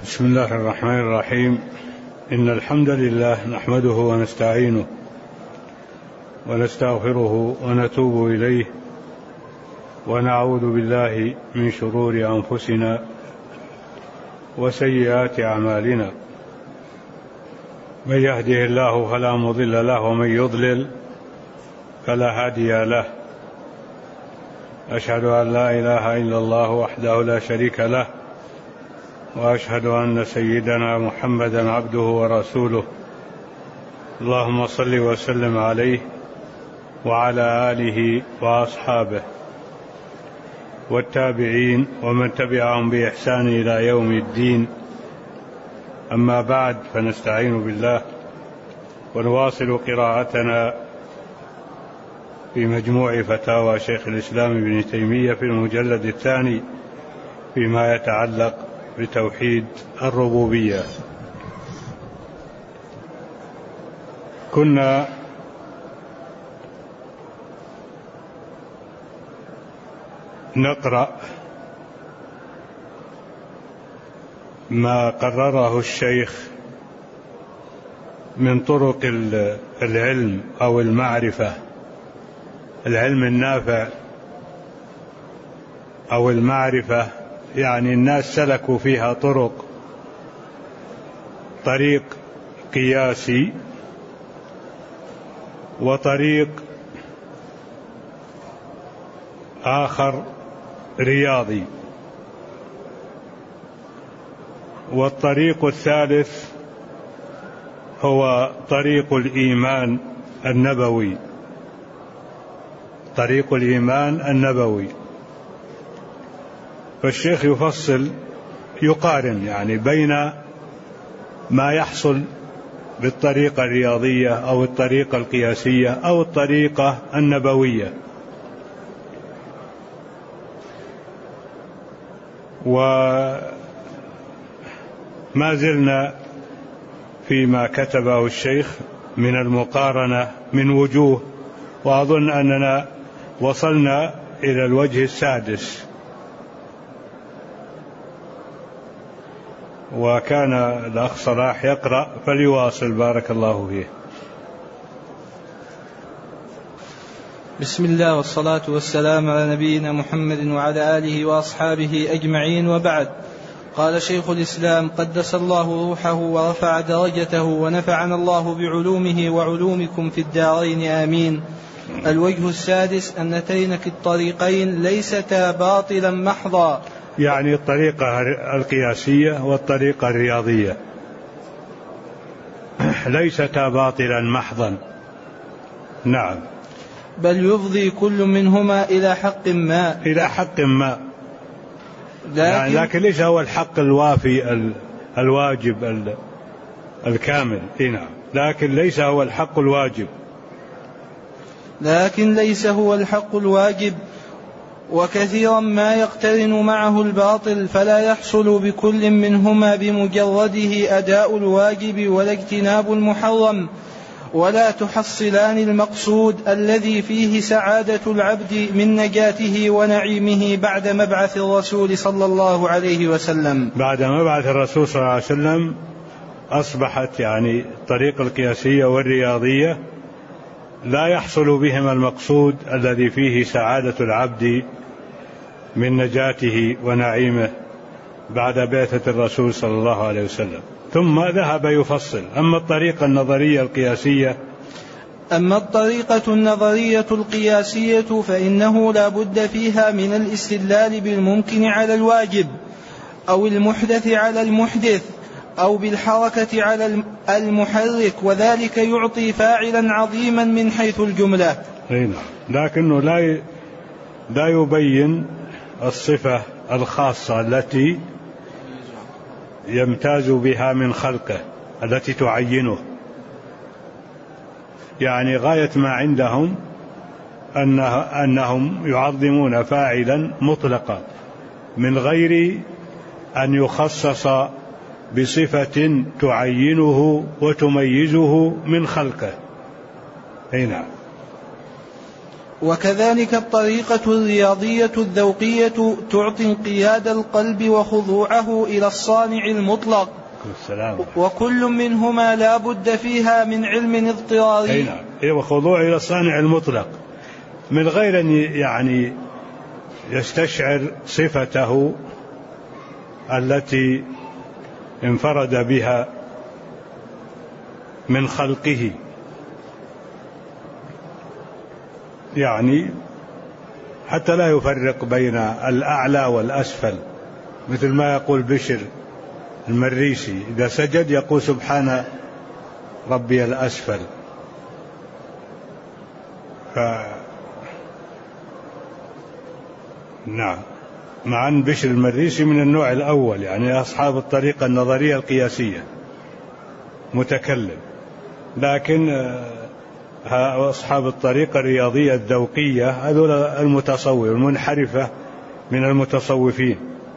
بسم الله الرحمن الرحيم. إن الحمد لله نحمده ونستعينه ونستغفره ونتوب إليه ونعوذ بالله من شرور أنفسنا وسيئات أعمالنا. من يهده الله فلا مضل له ومن يضلل فلا هادي له. أشهد أن لا إله إلا الله وحده لا شريك له، وأشهد أن سيدنا محمدا عبده ورسوله. اللهم صل وسلم عليه وعلى آله وأصحابه والتابعين ومن تبعهم بإحسان إلى يوم الدين. أما بعد، فنستعين بالله ونواصل قراءتنا في مجموع فتاوى شيخ الإسلام ابن تيمية في المجلد الثاني فيما يتعلق بتوحيد الربوبية. كنا نقرأ ما قرره الشيخ من طرق العلم أو المعرفة، العلم النافع أو المعرفة، يعني الناس سلكوا فيها طريق قياسي وطريق آخر رياضي، والطريق الثالث هو طريق الإيمان النبوي، طريق الإيمان النبوي. فالشيخ يفصل يقارن يعني بين ما يحصل بالطريقة الرياضية أو الطريقة القياسية أو الطريقة النبوية. وما زلنا فيما كتبه الشيخ من المقارنة من وجوه، وأظن أننا وصلنا إلى الوجه السادس، وكان الأخ صلاح يقرأ فليواصل بارك الله فيه. بسم الله والصلاة والسلام على نبينا محمد وعلى آله وأصحابه أجمعين، وبعد. قال شيخ الإسلام قدس الله روحه ورفع درجته ونفعنا الله بعلومه وعلومكم في الدارين آمين. الوجه السادس أن نتينك الطريقين ليستا باطلا محضا، يعني الطريقة القياسية والطريقة الرياضية ليستا باطلا محضا، نعم، بل يفضي كل منهما إلى حق ما، لكن ليس هو الحق الوافي الواجب الكامل، نعم، لكن ليس هو الحق الواجب، وكثيرا ما يقترن معه الباطل، فلا يحصل بكل منهما بمجرده أداء الواجب ولا اجتناب المحرم، ولا تحصلان المقصود الذي فيه سعادة العبد من نجاته ونعيمه بعد مبعث الرسول صلى الله عليه وسلم. بعد مبعث الرسول صلى الله عليه وسلم أصبحت يعني الطريقة القياسية والرياضية لا يحصل بهما المقصود الذي فيه سعادة العبد من نجاته ونعيمه بعد بعثة الرسول صلى الله عليه وسلم. ثم ذهب يفصل. أما الطريقة النظرية القياسية فإنه لا بد فيها من الاستدلال بالممكن على الواجب، أو المحدث على المحدث، أو بالحركة على المحرك، وذلك يعطي فاعلا عظيما من حيث الجملة. لكنه لا يبين الصفة الخاصة التي يمتاز بها من خلقه التي تعينه. يعني غاية ما عندهم أنهم يعظمون فاعلا مطلقا من غير أن يخصص بصفة تعينه وتميزه من خلقه. نعم. وكذلك الطريقة الرياضية الذوقية تعطي انقياد القلب وخضوعه إلى الصانع المطلق، وكل منهما لا بد فيها من علم اضطراري. وخضوع إلى الصانع المطلق من غير أن يعني يستشعر صفته التي انفرد بها من خلقه، يعني حتى لا يفرق بين الأعلى والأسفل، مثل ما يقول بشر المريسي إذا سجد يقول سبحان ربي الأسفل. نعم، مع أن بشر المريسي من النوع الأول، يعني أصحاب الطريقة النظرية القياسية متكلم، لكن أصحاب الطريقة الرياضية الذوقية هذول المتصوف المنحرفة من المتصوفين،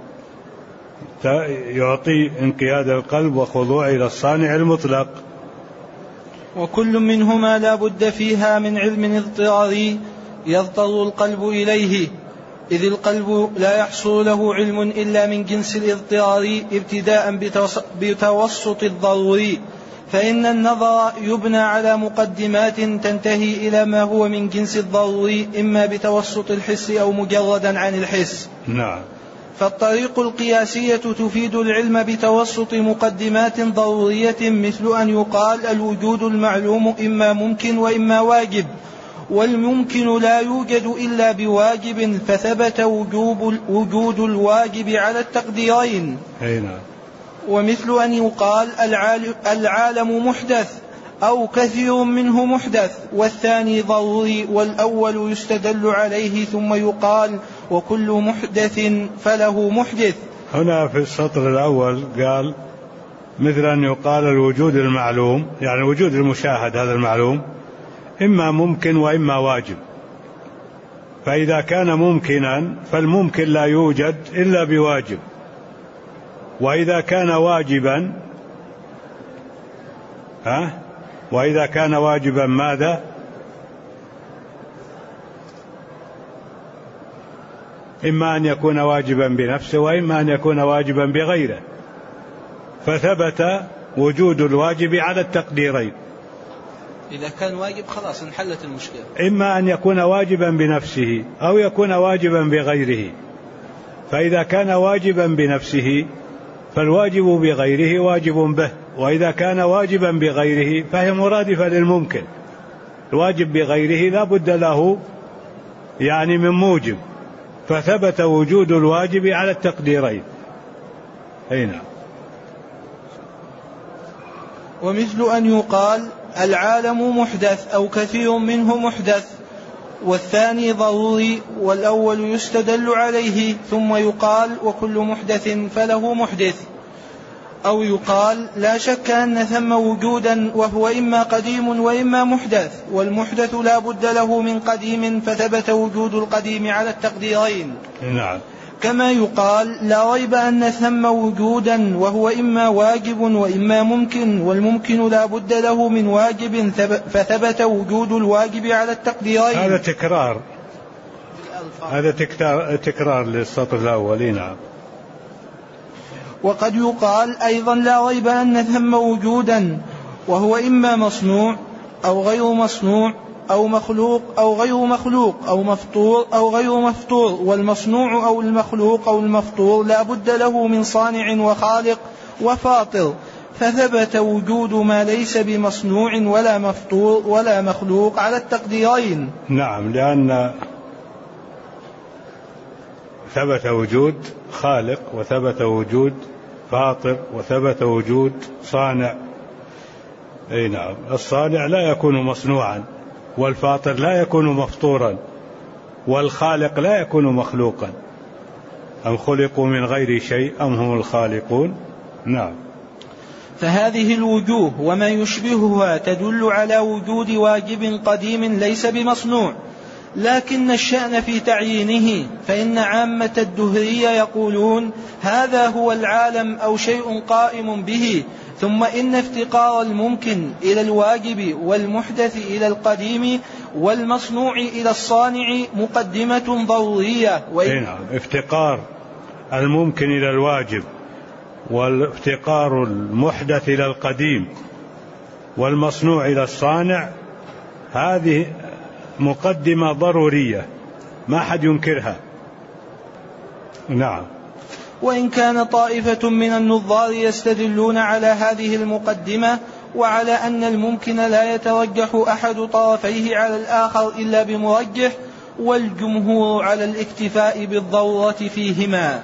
يعطي انقياد القلب وخضوع إلى الصانع المطلق. وكل منهما لا بد فيها من علم اضطراري يضطر القلب إليه، إذ القلب لا يحصل له علم إلا من جنس الاضطراري ابتداء بتوسط الضروري، فإن النظر يبنى على مقدمات تنتهي إلى ما هو من جنس الضروري، إما بتوسط الحس أو مجردا عن الحس. نعم. فالطريق القياسية تفيد العلم بتوسط مقدمات ضرورية، مثل أن يقال الوجود المعلوم إما ممكن وإما واجب، والممكن لا يوجد إلا بواجب، فثبت وجود الواجب على التقديرين. نعم. ومثل أن يقال العالم محدث أو كثير منه محدث، والثاني ضروري، والأول يستدل عليه، ثم يقال وكل محدث فله محدث. هنا في السطر الأول قال مثل أن يقال الوجود المعلوم، يعني وجود المشاهد هذا المعلوم إما ممكن وإما واجب، فإذا كان ممكنا فالممكن لا يوجد إلا بواجب، وإذا كان واجبا وإذا كان واجبا ماذا؟ إما أن يكون واجبا بنفسه وإما أن يكون واجبا بغيره، فثبت وجود الواجب على التقديرين. إذا كان واجب خلاص انحلت المشكلة، إما أن يكون واجبا بنفسه أو يكون واجبا بغيره، فإذا كان واجبا بنفسه فالواجب بغيره واجب به، وإذا كان واجبا بغيره فهي مرادفة للممكن. الواجب بغيره لا بد له يعني من موجب، فثبت وجود الواجب على التقديرين. نعم. ومثل أن يقال العالم محدث أو كثير منه محدث، والثاني ضروري، والأول يستدل عليه، ثم يقال وكل محدث فله محدث. أو يقال لا شك أن ثم وجودا وهو إما قديم وإما محدث، والمحدث لا بد له من قديم، فثبت وجود القديم على التقديرين. نعم. كما يقال لا ريب أن ثم وجودا وهو إما واجب وإما ممكن، والممكن لا بد له من واجب، فثبت وجود الواجب على التقديرين. هذا تكرار للسطر الأول. نعم. وقد يقال أيضا لا ريب أن ثم وجودا وهو إما مصنوع أو غير مصنوع، أو مخلوق أو غير مخلوق، أو مفطور أو غير مفطور، والمصنوع أو المخلوق أو المفطور لا بد له من صانع وخالق وفاطر، فثبت وجود ما ليس بمصنوع ولا مفطور ولا مخلوق على التقديرين. نعم، لأن ثبت وجود خالق وثبت وجود فاطر وثبت وجود صانع. نعم. الصانع لا يكون مصنوعا، والفاطر لا يكون مفطورا، والخالق لا يكون مخلوقا. أم خلقوا من غير شيء أم هم الخالقون. نعم. فهذه الوجوه وما يشبهها تدل على وجود واجب قديم ليس بمصنوع، لكن الشأن في تعيينه، فإن عامة الدهرية يقولون هذا هو العالم أو شيء قائم به، ثم إن افتقار الممكن إلى الواجب والمحدث إلى القديم والمصنوع إلى الصانع مقدمة ضرورية. نعم، افتقار الممكن إلى الواجب والافتقار المحدث إلى القديم والمصنوع إلى الصانع، هذه مقدمة ضرورية ما حد ينكرها. نعم. وإن كان طائفة من النظار يستدلون على هذه المقدمة وعلى أن الممكن لا يترجح أحد طرفيه على الآخر إلا بمرجح، والجمهور على الاكتفاء بالضرورة فيهما.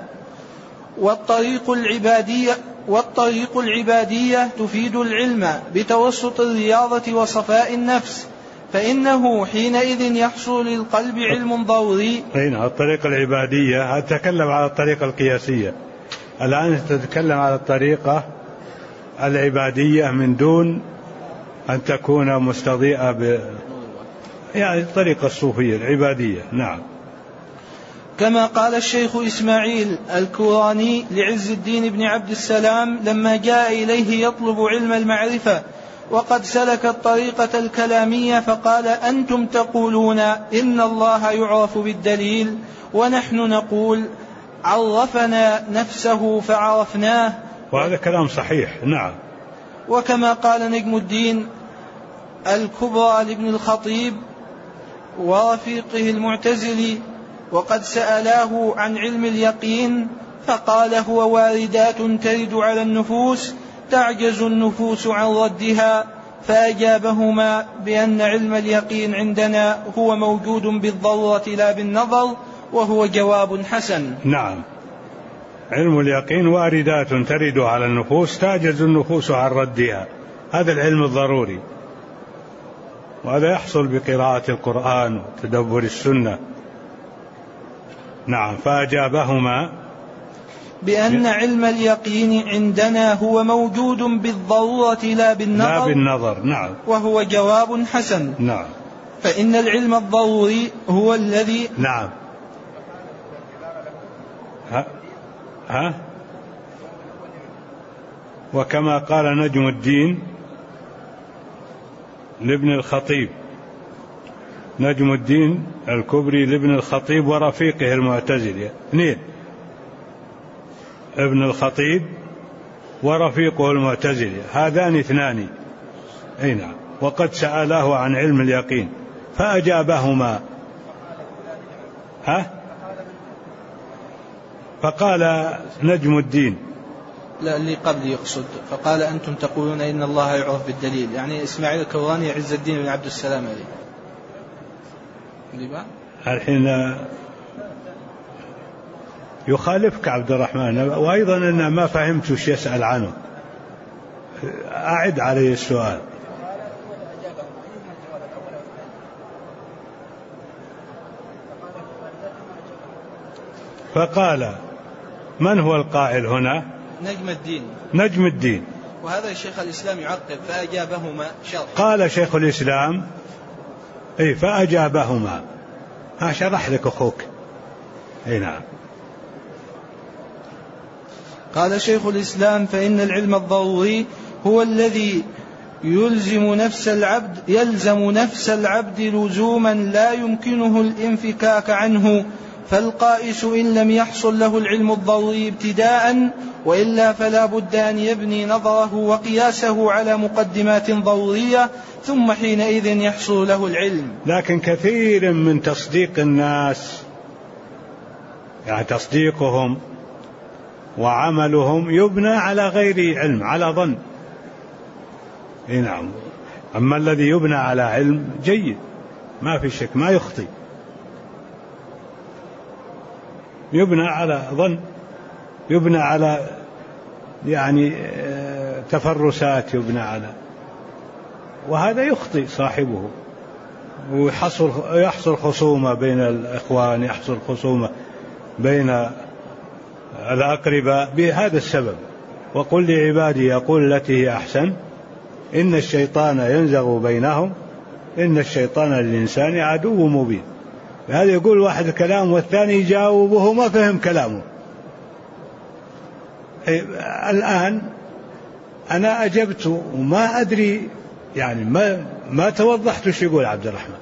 والطريق العبادية تفيد العلم بتوسط الرياضة وصفاء النفس، فإنه حينئذ يحصل للقلب علم ضروري. الطريقة العبادية تتكلم على الطريقة القياسية، الآن تتكلم على الطريقة العبادية من دون أن تكون مستضيئة يعني الطريقة الصوفية العبادية. نعم. كما قال الشيخ إسماعيل الكوراني لعز الدين بن عبد السلام لما جاء إليه يطلب علم المعرفة وقد سلك الطريقة الكلامية، فقال أنتم تقولون إن الله يعرف بالدليل، ونحن نقول عرفنا نفسه فعرفناه. وهذا كلام صحيح. نعم. وكما قال نجم الدين الكبرى لابن الخطيب ورفيقه المعتزلي وقد سألاه عن علم اليقين فقال هو واردات ترد على النفوس تعجز النفوس عن ردها، فأجابهما بأن علم اليقين عندنا هو موجود بالضرورة لا بالنظر، وهو جواب حسن. نعم، علم اليقين واردات ترد على النفوس تعجز النفوس عن ردها، هذا العلم الضروري، وهذا يحصل بقراءة القرآن وتدبر السنة. نعم. فأجابهما بأن علم اليقين عندنا هو موجود بالضرورة لا بالنظر. نعم. وهو جواب حسن. نعم. فإن العلم الضروري هو الذي. نعم. ها؟ وكما قال نجم الدين لابن الخطيب، نجم الدين الكبري لابن الخطيب ورفيقه المعتزلي، اثنين، ابن الخطيب ورفيقه المعتزلي، هذان اثنان. أي نعم. وقد سأله عن علم اليقين فأجابهما. فقال نجم الدين، لا اللي قبل يقصد، فقال أنتم تقولون إن الله يعرف بالدليل، يعني إسماعيل الكوراني عز الدين بن عبد السلام عليه. الحين يخالفك عبد الرحمن، وأيضا أنا ما فهمت وش يسأل عنه، أعد عليه السؤال. فقال من هو القائل هنا؟ نجم الدين. وهذا الشيخ الإسلام يعقب فأجابهما شرح. قال شيخ الإسلام فأجابهما، شرح لك أخوك. نعم. قال شيخ الإسلام فإن العلم الضروري هو الذي يلزم نفس العبد لزوما لا يمكنه الانفكاك عنه، فالقائس إن لم يحصل له العلم الضروري ابتداء وإلا فلا بد أن يبني نظره وقياسه على مقدمات ضرورية ثم حينئذ يحصل له العلم. لكن كثير من تصديق الناس، يعني تصديقهم وعملهم يبنى على غير علم، على ظن. نعم. أما الذي يبنى على علم جيد ما في شك، ما يخطئ، يبنى على ظن، يبنى على يعني تفرسات، يبنى على، وهذا يخطئ صاحبه، ويحصل خصومة بين الإخوان، يحصل خصومة بين الأقرباء بهذا السبب. وقل لعبادي يقول التي هي أحسن إن الشيطان ينزغ بينهم إن الشيطان للإنسان عدو مبين. هذا يقول واحد كلام والثاني يجاوبه ما فهم كلامه. الآن أنا أجبت وما أدري يعني ما توضحت وش يقول عبد الرحمن.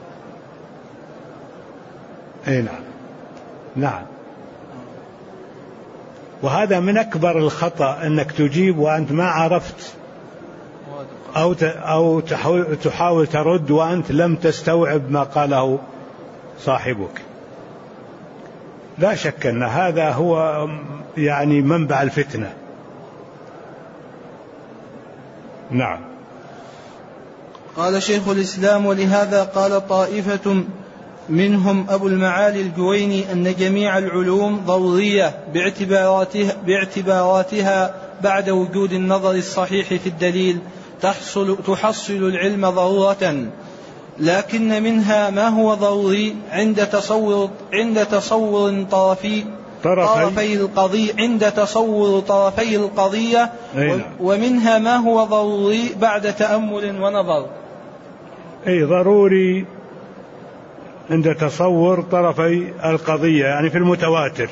أي نعم نعم. وهذا من أكبر الخطأ أنك تجيب وأنت ما عرفت أو تحاول ترد وأنت لم تستوعب ما قاله صاحبك. لا شك أن هذا هو يعني منبع الفتنة. نعم. قال شيخ الإسلام: ولهذا قال طائفة منهم أبو المعالي الجويني أن جميع العلوم ضرورية باعتباراتها بعد وجود النظر الصحيح في الدليل تحصل العلم ضرورة، لكن منها ما هو ضروري عند تصور طرفي القضية ومنها ما هو ضروري بعد تأمل ونظر. أي ضروري عند تصور طرفي القضية يعني في المتواتر،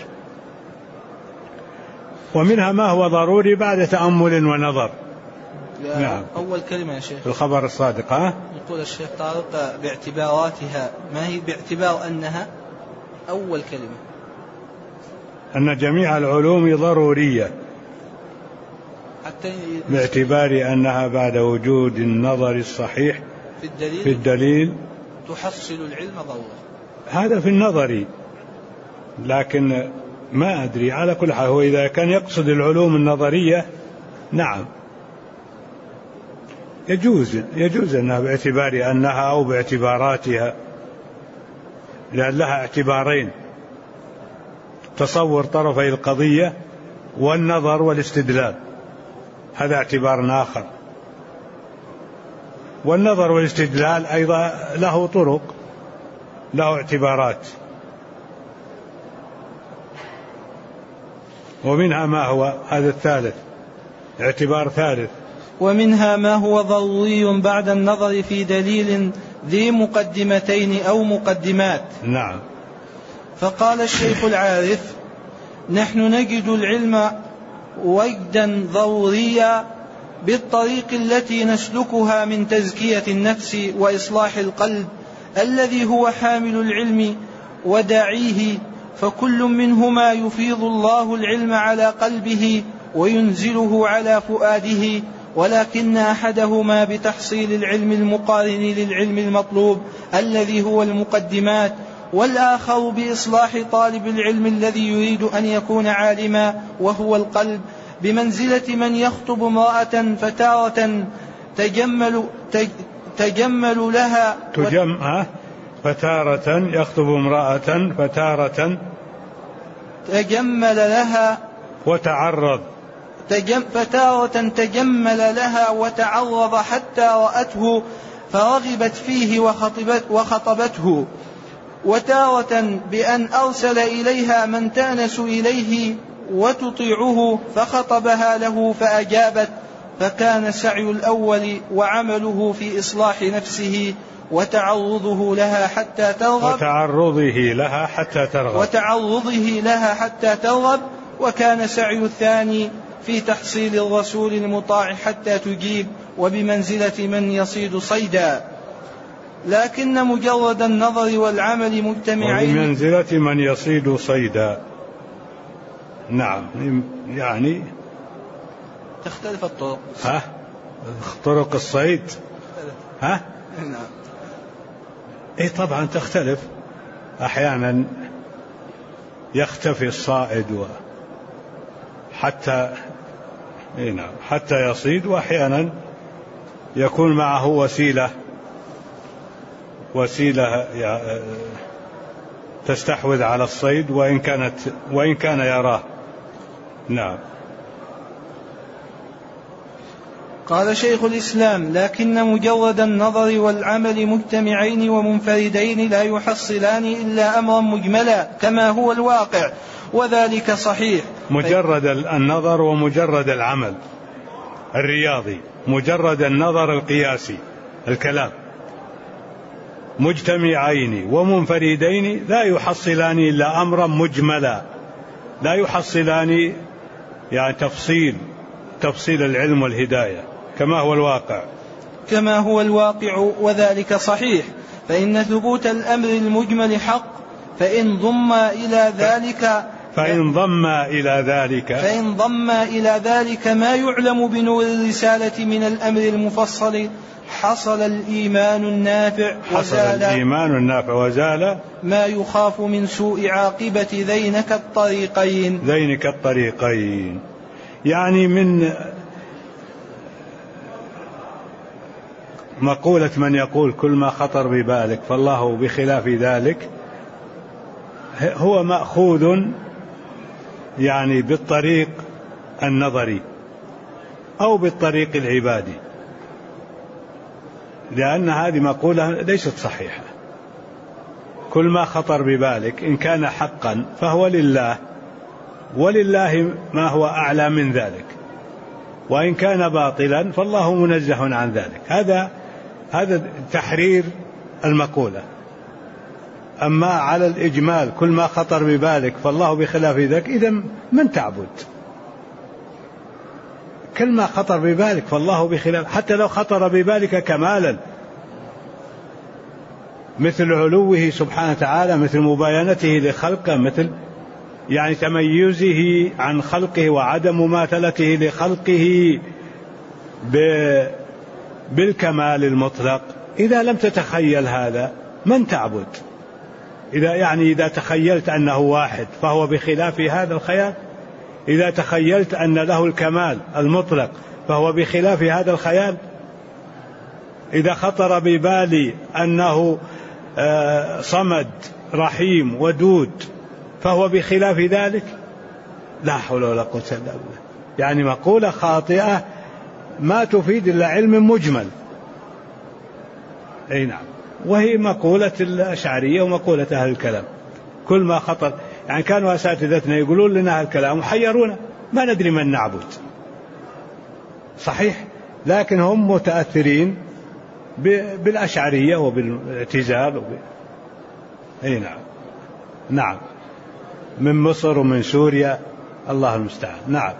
ومنها ما هو ضروري بعد تأمل ونظر. نعم. أول كلمة يا شيخ الخبر الصادق. يقول الشيخ طارق باعتباراتها، ما هي باعتبار أنها أول كلمة؟ أن جميع العلوم ضرورية باعتبار أنها بعد وجود النظر الصحيح في الدليل تحصل العلم ضرورة. هذا في النظر، لكن ما أدري على كل حال. هو إذا كان يقصد العلوم النظرية نعم يجوز أنها باعتبار أنها أو باعتباراتها، لأن لها اعتبارين: تصور طرفي القضية والنظر والاستدلال، هذا اعتبار آخر. والنظر والاستدلال أيضا له طرق، له اعتبارات، ومنها ما هو هذا الثالث، اعتبار ثالث: ومنها ما هو ضروري بعد النظر في دليل ذي مقدمتين أو مقدمات. نعم. فقال الشيخ العارف: نحن نجد العلم وجدا ضروريا بالطريق التي نسلكها من تزكية النفس وإصلاح القلب الذي هو حامل العلم وداعيه، فكل منهما يفيض الله العلم على قلبه وينزله على فؤاده، ولكن أحدهما بتحصيل العلم المقارن للعلم المطلوب الذي هو المقدمات، والآخر بإصلاح طالب العلم الذي يريد أن يكون عالما وهو القلب، بمنزلة من يخطب امرأة فتارة تجمل لها فتارة يخطب امرأة فتارة تجمل لها وتعرض فتارة تجمل لها وتعرض حتى رأته فرغبت فيه وخطبته، وتارة بأن أرسل إليها من تأنس إليه وتطيعه فخطبها له فأجابت، فكان سعي الأول وعمله في إصلاح نفسه وتعرضه لها حتى ترغب وكان سعي الثاني في تحصيل الرسول المطاع حتى تجيب، وبمنزلة من يصيد صيدا، لكن مجرد النظر والعمل مجتمعين. وبمنزلة من يصيد صيدا. نعم، يعني تختلف الطرق. طرق الصيد نعم. إيه طبعا تختلف، أحيانا يختفي الصائد حتى يصيد، وأحيانا يكون معه وسيلة تستحوذ على الصيد وإن كان يراه. نعم. قال شيخ الإسلام: لكن مجرد النظر والعمل مجتمعين ومنفردين لا يحصلان إلا أمرا مجملا كما هو الواقع، وذلك صحيح. مجرد النظر ومجرد العمل الرياضي، مجرد النظر القياسي الكلام، مجتمعين ومنفردين لا يحصلان إلا أمرا مجملا، لا يحصلان يعني تفصيل العلم والهداية كما هو الواقع. وذلك صحيح، فإن ثبوت الأمر المجمل حق، فإن ضم إلى ذلك ما يعلم بنور الرسالة من الأمر المفصل حصل الإيمان النافع وزال ما يخاف من سوء عاقبة ذينك الطريقين. يعني من مقولة من يقول كل ما خطر ببالك فالله بخلاف ذلك، هو مأخوذ يعني بالطريق النظري أو بالطريق العبادي، لأن هذه مقولة ليست صحيحة. كل ما خطر ببالك إن كان حقا فهو لله، ولله ما هو أعلى من ذلك، وإن كان باطلا فالله منزه عن ذلك. هذا تحرير المقولة. أما على الإجمال كل ما خطر ببالك فالله بخلاف ذلك، إذن من تعبد؟ كل ما خطر ببالك فالله بخلاف، حتى لو خطر ببالك كمالا مثل علوه سبحانه وتعالى، مثل مباينته لخلقه، مثل يعني تميزه عن خلقه وعدم مماثلته لخلقه بالكمال المطلق. إذا لم تتخيل هذا من تعبد؟ إذا تخيلت أنه واحد فهو بخلاف هذا الخيال، إذا تخيلت أن له الكمال المطلق فهو بخلاف هذا الخيال، إذا خطر ببالي أنه صمد رحيم ودود فهو بخلاف ذلك. لا حول ولا قوة إلا بالله. يعني مقولة خاطئة ما تفيد إلا علم مجمل. أي نعم، وهي مقولة الأشعرية ومقولة أهل الكلام. كل ما خطر، يعني كانوا أساتذتنا يقولون لنا الكلام وحيرونا ما ندري من نعبد. صحيح، لكن هم متأثرين بالأشعرية وبالاعتزال أي نعم. نعم، من مصر ومن سوريا، الله المستعان. نعم.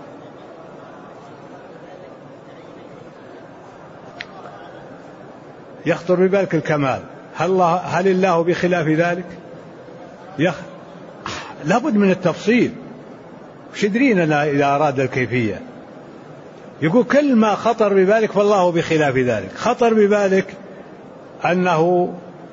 يخطر ببالك الكمال، هل الله بخلاف ذلك؟ لابد من التفصيل. وش يدرينا إذا أراد الكيفية؟ يقول كل ما خطر ببالك فالله بخلاف ذلك. خطر ببالك أنه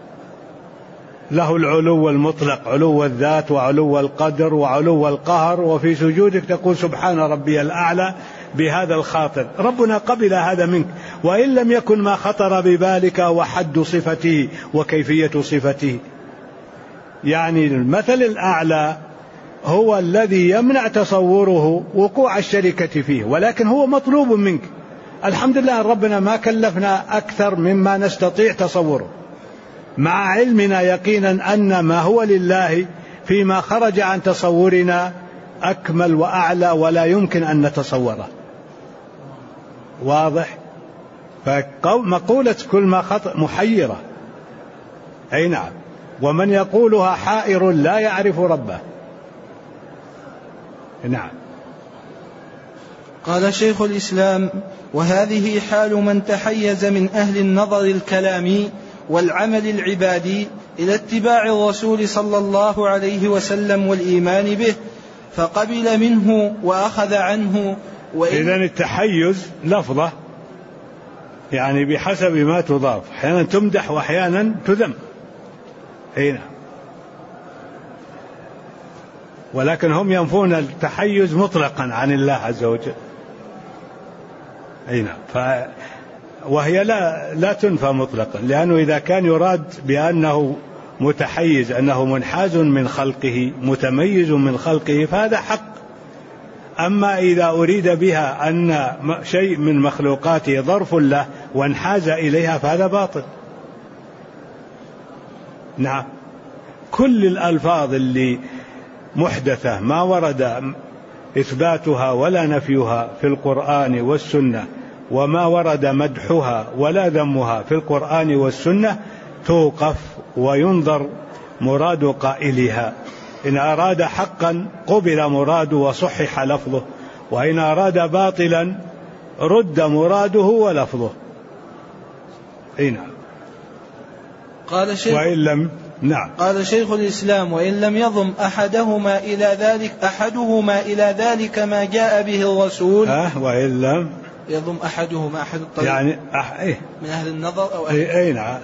له العلو المطلق، علو الذات وعلو القدر وعلو القهر، وفي سجودك تقول سبحان ربي الأعلى بهذا الخاطر. ربنا قبل هذا منك، وإن لم يكن ما خطر ببالك وحد صفته وكيفية صفته. يعني المثل الأعلى هو الذي يمنع تصوره وقوع الشركة فيه، ولكن هو مطلوب منك. الحمد لله ربنا ما كلفنا أكثر مما نستطيع تصوره، مع علمنا يقينا أن ما هو لله فيما خرج عن تصورنا أكمل وأعلى ولا يمكن أن نتصوره. واضح؟ فمقولة كل ما خطأ محيرة. أي نعم، ومن يقولها حائر لا يعرف ربه. نعم. قال شيخ الإسلام: وهذه حال من تحيز من أهل النظر الكلامي والعمل العبادي إلى اتباع الرسول صلى الله عليه وسلم والإيمان به، فقبل منه وأخذ عنه. إذن التحيز لفظة، يعني بحسب ما تضاف، أحيانا تمدح وأحيانا تذم. هنا ولكن هم ينفون التحيز مطلقا عن الله عز وجل. نعم. وهي لا تنفى مطلقا، لأنه إذا كان يراد بأنه متحيز أنه منحاز من خلقه متميز من خلقه فهذا حق. أما إذا أريد بها أن شيء من مخلوقاته ظرف له وانحاز إليها فهذا باطل. نعم. كل الألفاظ اللي محدثة ما ورد إثباتها ولا نفيها في القرآن والسنة، وما ورد مدحها ولا ذمها في القرآن والسنة، توقف وينظر مراد قائلها، إن أراد حقا قبل مراده وصحح لفظه، وإن أراد باطلا رد مراده ولفظه. قال شيخ الإسلام: وإن لم يضم أحدهما إلى ذلك ما جاء به الرسول. وإن لم يضم أحدهما أحد الطريق يعني من أهل النظر أو نعم.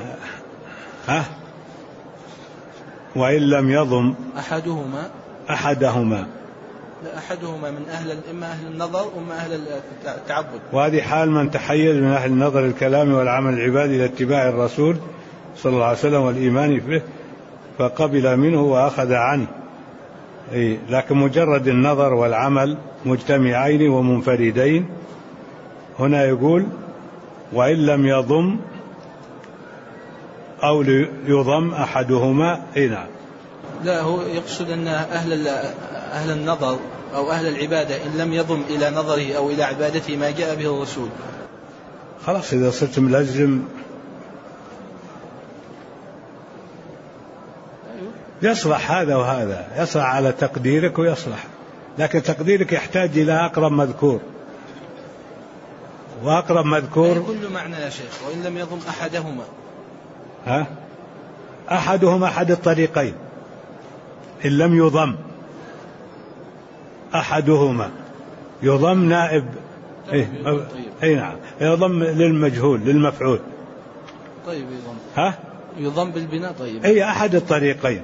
وإن لم يضم أحدهما لا أحدهما من إما أهل النظر وإما أهل التعبد. وهذه حال من تحيز من أهل النظر الكلام والعمل العبادي إلى اتباع الرسول صلى الله عليه وسلم والإيمان به، فقبل منه وأخذ عنه. لكن مجرد النظر والعمل مجتمعين ومنفردين، هنا يقول: وإن لم يضم أو يضم أحدهما. نعم. لا، هو يقصد أن أهل النظر أو أهل العبادة إن لم يضم إلى نظره أو إلى عبادته ما جاء به الرسول. خلاص، إذا صرت ملزم يصلح هذا وهذا، يصلح على تقديرك ويصلح، لكن تقديرك يحتاج إلى أقرب مذكور، وأقرب مذكور كل معنى يا شيخ. وإن لم يضم أحدهما أحدهما أحد الطريقين. إن لم يضم أحدهما، يضم نائب. نعم، يضم للمجهول للمفعول. طيب يضم بالبناء. طيب أحد الطريقين.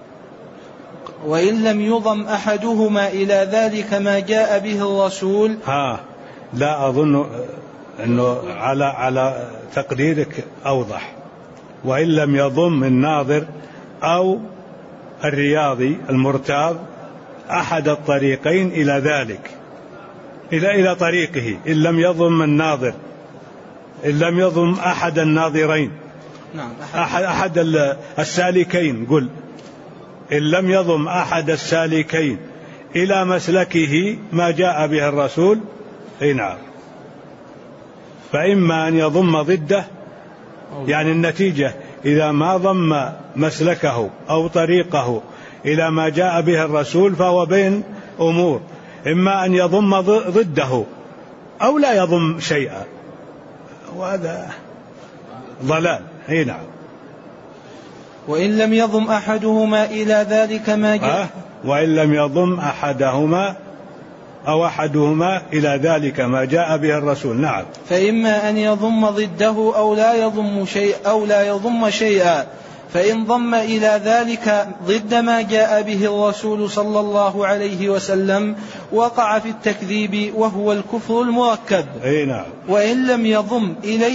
وإن لم يضم أحدهما إلى ذلك ما جاء به الرسول. لا أظن أنه على تقديرك أوضح. وإن لم يضم الناظر أو الرياضي المرتاض أحد الطريقين إلى ذلك، إلى طريقه. إن لم يضم الناظر، إن لم يضم أحد الناظرين، نعم، أحد السالكين، قل إن لم يضم أحد السالكين إلى مسلكه ما جاء به الرسول. نعم. فإما أن يضم ضده، يعني النتيجة إذا ما ضم مسلكه أو طريقه إلى ما جاء به الرسول فهو بين أمور: إما أن يضم ضده أو لا يضم شيئا، وهذا ضلال. نعم. وإن لم يضم أحدهما إلى ذلك ما جاء وإن لم يضم أحدهما أو أحدهما إلى ذلك ما جاء به الرسول. نعم. فإما أن يضم ضده أو لا يضم شيئا، فإن ضم إلى ذلك ضد ما جاء به الرسول صلى الله عليه وسلم وقع في التكذيب وهو الكفر المركب. نعم. وإن لم يضم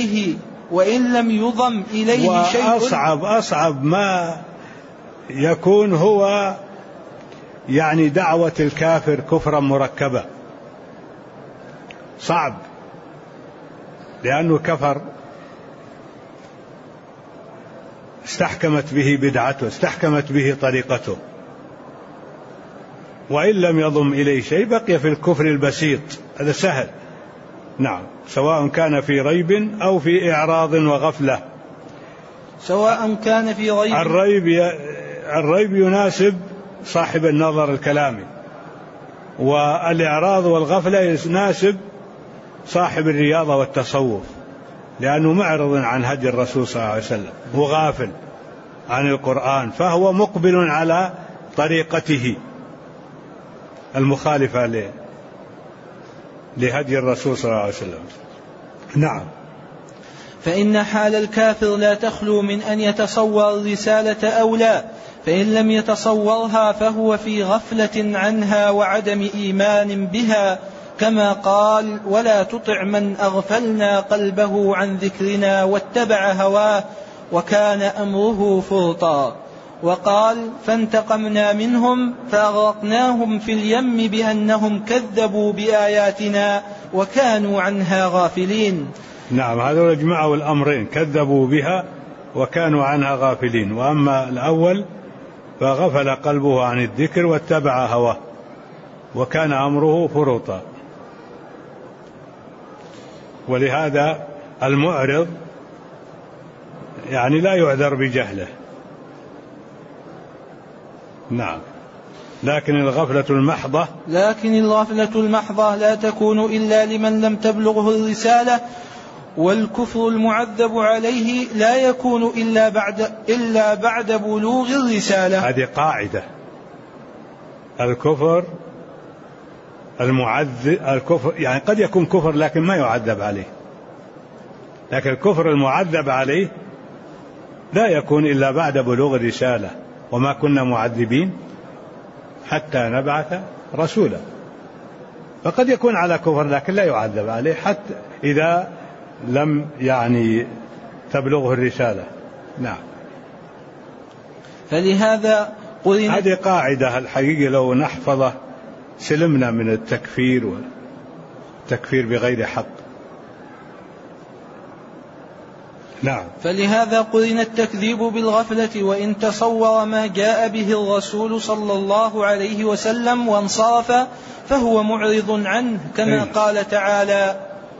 إليه شيء. أصعب ما يكون هو يعني دعوة الكافر كفرا مركبا، صعب، لأنه كفر، استحكمت به بدعته، استحكمت به طريقته. وإن لم يضم إليه شيء بقي في الكفر البسيط، هذا سهل. نعم، سواء كان في ريب أو في إعراض وغفلة. سواء كان في ريب، الريب يناسب صاحب النظر الكلامي، والإعراض والغفلة يناسب صاحب الرياضة والتصوف، لأنه معرض عن هدي الرسول صلى الله عليه وسلم وغافل عن القرآن، فهو مقبل على طريقته المخالفة لهدي الرسول صلى الله عليه وسلم. نعم. فإن حال الكافر لا تخلو من أن يتصور الرسالة أو لا، فإن لم يتصورها فهو في غفلة عنها وعدم إيمان بها، كما قال: ولا تطع من أغفلنا قلبه عن ذكرنا واتبع هواه وكان أمره فرطا. وقال: فانتقمنا منهم فأغرقناهم في اليم بأنهم كذبوا بآياتنا وكانوا عنها غافلين. نعم، هذا يجمعه الأمرين: كذبوا بها وكانوا عنها غافلين. وأما الأول فغفل قلبه عن الذكر واتبع هواه وكان أمره فرطا. ولهذا المعرض يعني لا يعذر بجهله. نعم. لكن الغفلة المحضة لا تكون إلا لمن لم تبلغه الرسالة، والكفر المعذب عليه لا يكون إلا بعد بلوغ الرسالة. هذه قاعدة. الكفر يعني قد يكون كفر لكن ما يعذب عليه، لكن الكفر المعذب عليه لا يكون إلا بعد بلوغ الرسالة، وما كنا معذبين حتى نبعث رسولا. فقد يكون على كفر لكن لا يعذب عليه حتى إذا لم يعني تبلغه الرسالة. نعم. فلهذا هذه قاعدة الحقيقة لو نحفظه سلمنا من التكفير والتكفير بغير حق. نعم. فلهذا قرن التكذيب بالغفلة، وإن تصور ما جاء به الرسول صلى الله عليه وسلم وانصرف فهو معرض عنه، كما قال تعالى: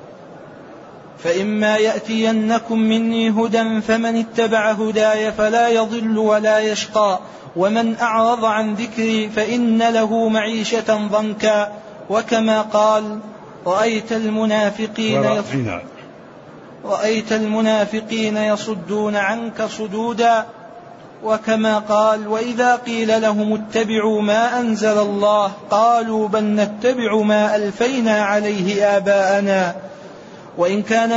فإما يأتينكم مني هدى فمن اتبع هداي فلا يضل ولا يشقى ومن أعرض عن ذكري فإن له معيشة ضنكا. وكما قال: رأيت المنافقين يصدون عنك صدودا. وكما قال: وإذا قيل لهم اتبعوا ما أنزل الله قالوا بل نتبع ما ألفينا عليه آباءنا. وإن كان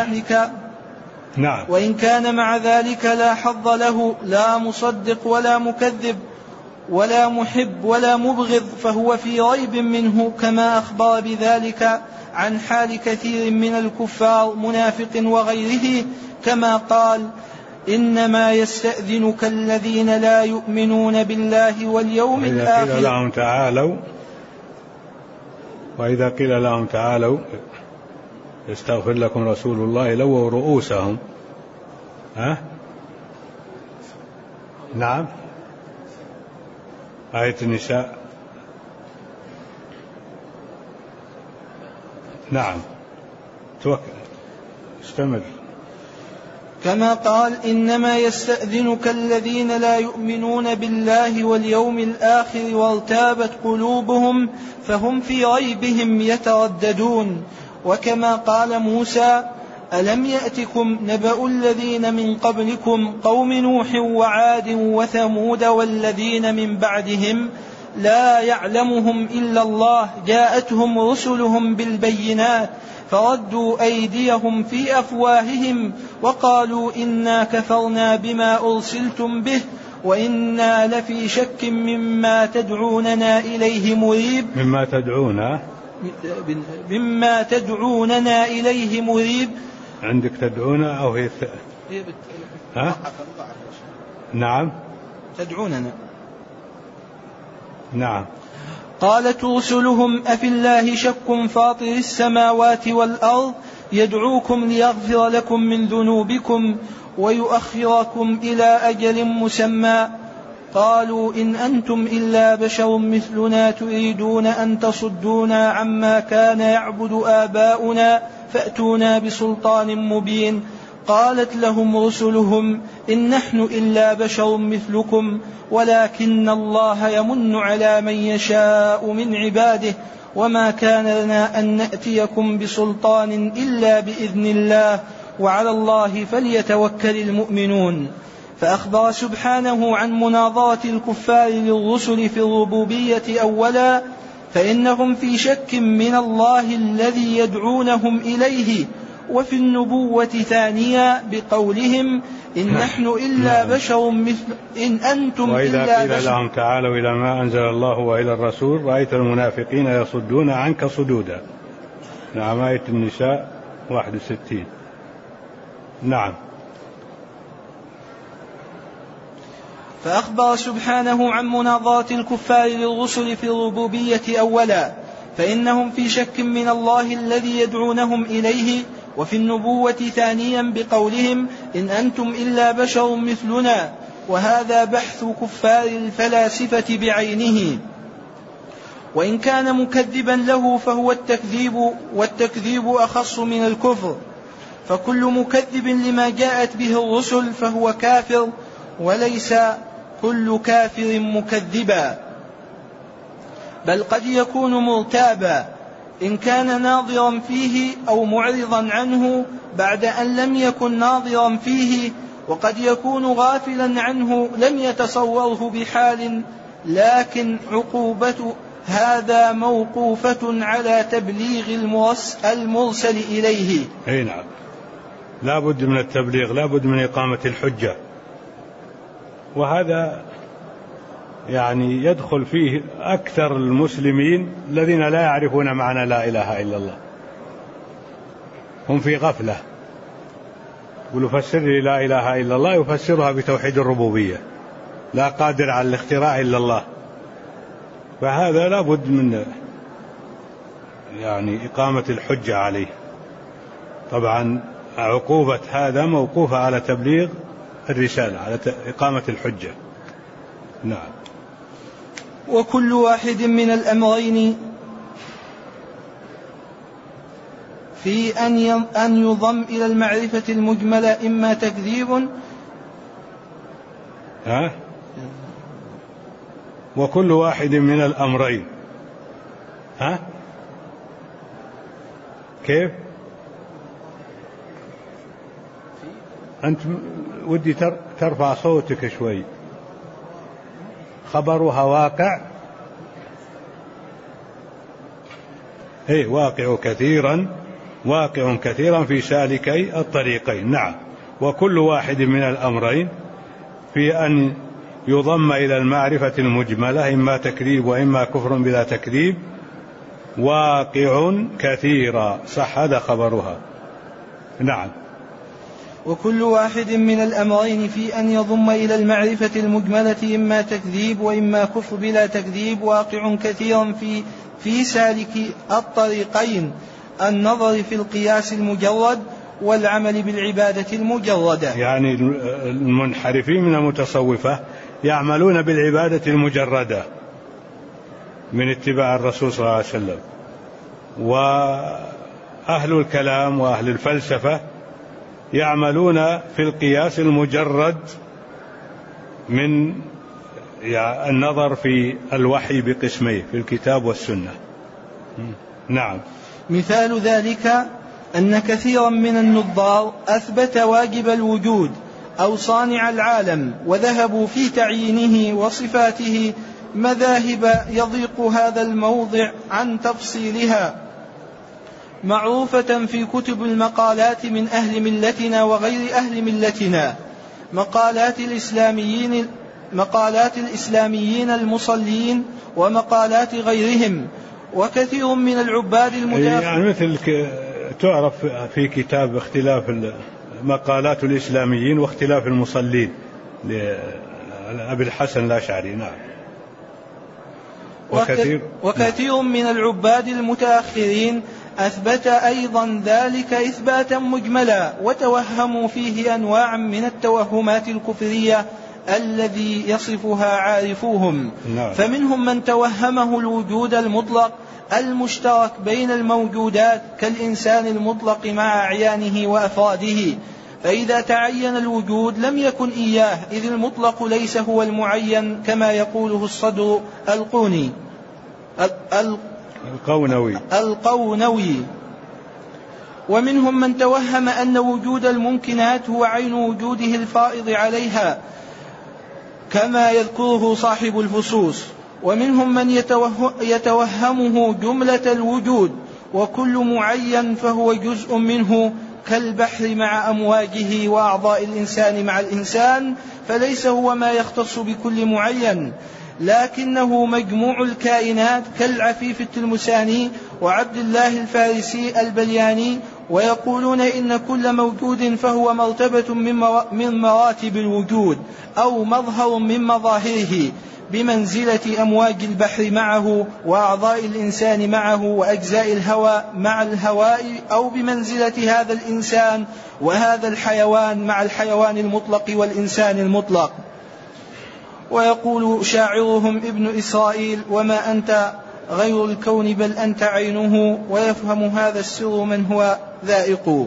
مع ذلك لا حظ له، لا مصدق ولا مكذب ولا محب ولا مبغض، فهو في ريب منه، كما أخبر بذلك عن حال كثير من الكفار منافق وغيره، كما قال: إنما يستأذنك الذين لا يؤمنون بالله واليوم الآخر. وإذا قيل لهم تعالوا يستغفر لكم رسول الله لووا رؤوسهم. نعم. آية النساء. نعم. استمر. كما قال: إنما يستأذنك الذين لا يؤمنون بالله واليوم الآخر وارتابت قلوبهم فهم في ريبهم يترددون. وكما قال موسى: ألم يأتكم نبأ الذين من قبلكم قوم نوح وعاد وثمود والذين من بعدهم لا يعلمهم إلا الله جاءتهم رسلهم بالبينات فردوا أيديهم في أفواههم وقالوا إنا كفرنا بما أرسلتم به وإنا لفي شك مما تدعوننا إليه مريب. مما تدعوننا إليه مريب. عندك تدعون أو هي نعم تدعوننا. نعم. قالت رسلهم أفي الله شك فاطر السماوات والأرض يدعوكم ليغفر لكم من ذنوبكم ويؤخركم إلى أجل مسمى. قالوا إن أنتم إلا بشر مثلنا تريدون أن تصدونا عما كان يعبد آباؤنا فأتونا بسلطان مبين. قالت لهم رسلهم إن نحن إلا بشر مثلكم ولكن الله يمن على من يشاء من عباده وما كان لنا أن نأتيكم بسلطان إلا بإذن الله وعلى الله فليتوكل المؤمنون. فأخبر سبحانه عن مناظرة الكفار للرسل في الربوبية أولا، فإنهم في شك من الله الذي يدعونهم إليه، وفي النبوة ثانيا بقولهم إن نحن إلا بشر مثل إن أنتم وإذا إلا قيل بشر. لهم تعالوا إلى ما أنزل الله وإلى الرسول رأيت المنافقين يصدون عنك صدودا. نعم. آية النساء 61. نعم. فأخبر سبحانه عن مناظرة الكفار للرسل في الربوبية أولا، فإنهم في شك من الله الذي يدعونهم إليه، وفي النبوة ثانيا بقولهم إن أنتم إلا بشر مثلنا، وهذا بحث كفار الفلاسفة بعينه. وإن كان مكذبا له فهو التكذيب، والتكذيب أخص من الكفر. فكل مكذب لما جاءت به الرسل فهو كافر، وليس كل كافر مكذبا، بل قد يكون مرتابا إن كان ناظرا فيه أو معرضا عنه بعد أن لم يكن ناظرا فيه، وقد يكون غافلا عنه لم يتصوره بحال، لكن عقوبة هذا موقوفة على تبليغ المرسل إليه. أي نعم، لا بد من التبليغ، لا بد من إقامة الحجة، وهذا يعني يدخل فيه أكثر المسلمين الذين لا يعرفون معنى لا إله إلا الله، هم في غفلة. يقولوا فسر لي لا إله إلا الله، يفسرها بتوحيد الربوبية، لا قادر على الاختراع إلا الله. فهذا لا بد من يعني إقامة الحجة عليه. طبعا عقوبة هذا موقوفة على تبليغ الرسالة، على إقامة الحجة. نعم. وكل واحد من الأمرين في أن يضم إلى المعرفة المجملة إما تكذيب وكل واحد من الأمرين كيف أنت ودي ترفع صوتك شوي. خبرها واقع، واقع كثيرا في سالكي الطريقين. نعم. وكل واحد من الأمرين في أن يضم إلى المعرفة المجملة إما تكذيب وإما كفر بلا تكذيب واقع كثيرا. صح، هذا خبرها. نعم. وكل واحد من الأمرين في أن يضم إلى المعرفة المجملة إما تكذيب وإما كفر بلا تكذيب واقع كثيرا في سالك الطريقين، النظر في القياس المجرد والعمل بالعبادة المجردة. يعني المنحرفين من المتصوفة يعملون بالعبادة المجردة من اتباع الرسول صلى الله عليه وسلم، وأهل الكلام وأهل الفلسفة يعملون في القياس المجرد من النظر في الوحي بقسميه، في الكتاب والسنة. نعم. مثال ذلك أن كثيرا من النظار أثبت واجب الوجود أو صانع العالم، وذهبوا في تعيينه وصفاته مذاهب يضيق هذا الموضع عن تفصيلها، معروفة في كتب المقالات من أهل ملتنا وغير أهل ملتنا، مقالات الإسلاميين المصلين ومقالات غيرهم. وكثير من العباد المتأخرين، يعني مثل تعرف في كتاب اختلاف مقالات الإسلاميين واختلاف المصلين لأبي الحسن الأشعري. نعم. وكثير من العباد المتأخرين أثبت أيضا ذلك إثباتا مجملا، وتوهموا فيه أنواع من التوهمات الكفرية الذي يصفها عارفوهم. نعم. فمنهم من توهمه الوجود المطلق المشترك بين الموجودات كالإنسان المطلق مع أعيانه وأفراده، فإذا تعين الوجود لم يكن إياه، إذ المطلق ليس هو المعين كما يقوله الصدر القونوي. ومنهم من توهم أن وجود الممكنات هو عين وجوده الفائض عليها كما يذكره صاحب الفصوص. ومنهم من يتوهمه جملة الوجود، وكل معين فهو جزء منه كالبحر مع أمواجه وأعضاء الإنسان مع الإنسان، فليس هو ما يختص بكل معين، لكنه مجموع الكائنات كالعفيف التلمساني وعبد الله الفارسي البلياني. ويقولون إن كل موجود فهو مرتبة من مراتب الوجود أو مظهر من مظاهره، بمنزلة أمواج البحر معه وأعضاء الإنسان معه وأجزاء الهواء مع الهواء، أو بمنزلة هذا الإنسان وهذا الحيوان مع الحيوان المطلق والإنسان المطلق. ويقول شاعرهم ابن إسرائيل: وما أنت غير الكون بل أنت عينه، ويفهم هذا السر من هو ذائق.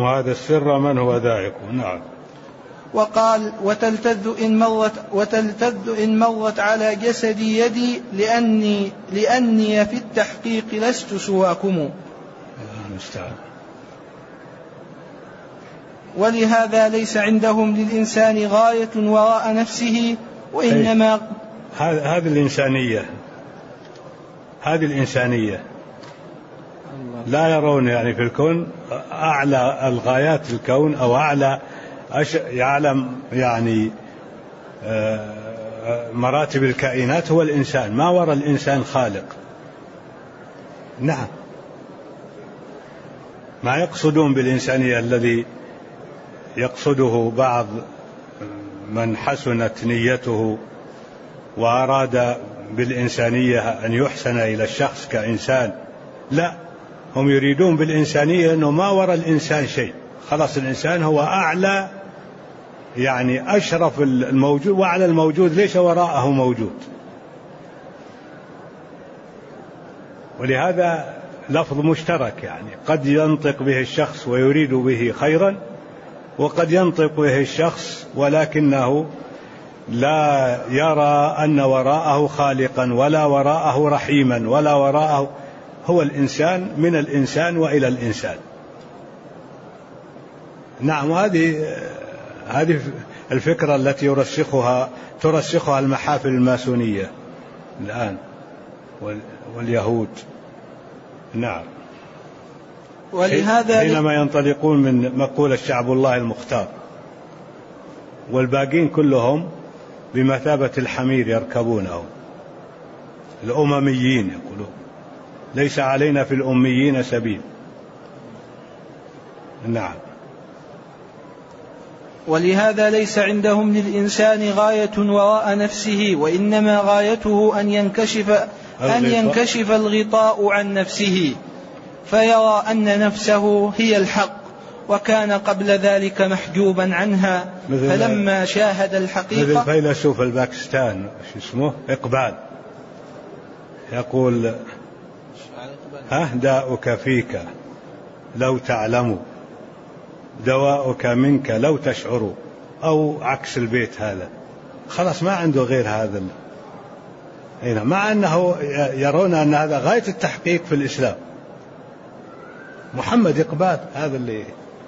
نعم. وقال وتلتذ إن مرت على جسدي يدي لأني في التحقيق لست سواكم. ولهذا ليس عندهم للإنسان غاية وراء نفسه، وإنما هذه الإنسانية لا يرون يعني في الكون أعلى الغايات الكون أو أعلى يعلم يعني مراتب الكائنات هو الإنسان، ما وراء الإنسان خالق. نعم. ما يقصدون بالإنسانية الذي يقصده بعض من حسنت نيته وأراد بالإنسانية أن يحسن إلى الشخص كإنسان، لا، هم يريدون بالإنسانية أنه ما وراء الإنسان شيء، خلاص الإنسان هو أعلى يعني أشرف الموجود، وعلى الموجود ليس وراءه موجود. ولهذا لفظ مشترك، يعني قد ينطق به الشخص ويريد به خيرا، وقد ينطق به الشخص ولكنه لا يرى أن وراءه خالقا ولا وراءه رحيما ولا وراءه، هو الإنسان من الإنسان وإلى الإنسان. نعم. هذه الفكرة التي ترسخها المحافل الماسونية الآن واليهود. نعم. ولهذا حينما ينطلقون من مقولة شعب الله المختار، والباقين كلهم بمثابة الحمير يركبونه، الأمميين يقولون ليس علينا في الأميين سبيل. نعم. ولهذا ليس عندهم للإنسان غاية وراء نفسه، وإنما غايته أن ينكشف الغطاء عن نفسه فيرى أن نفسه هي الحق، وكان قبل ذلك محجوبا عنها، فلما شاهد الحقيقة. مثل فيلسوف الباكستان اسمه إقبال يقول داؤك فيك لو تعلم، دواؤك منك لو تشعر، أو عكس البيت هذا. خلاص ما عنده غير هذا، مع أنه يرون أن هذا غاية التحقيق في الإسلام. محمد إقبال هذا اللي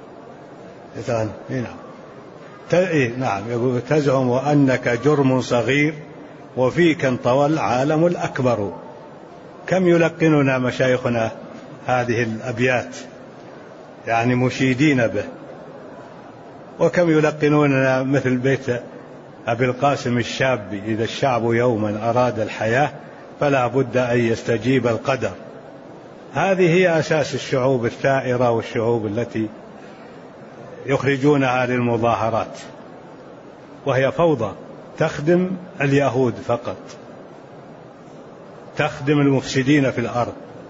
نعم يقول تزعم أنك جرم صغير وفيك انطوى العالم الأكبر. كم يلقننا مشايخنا هذه الأبيات يعني مشيدين به، وكم يلقنوننا مثل بيت أبي القاسم الشابي: إذا الشعب يوما أراد الحياة فلا بد أن يستجيب القدر. هذه هي أساس الشعوب الثائرة والشعوب التي يخرجونها للمظاهرات، وهي فوضى تخدم اليهود فقط، تخدم المفسدين في الأرض.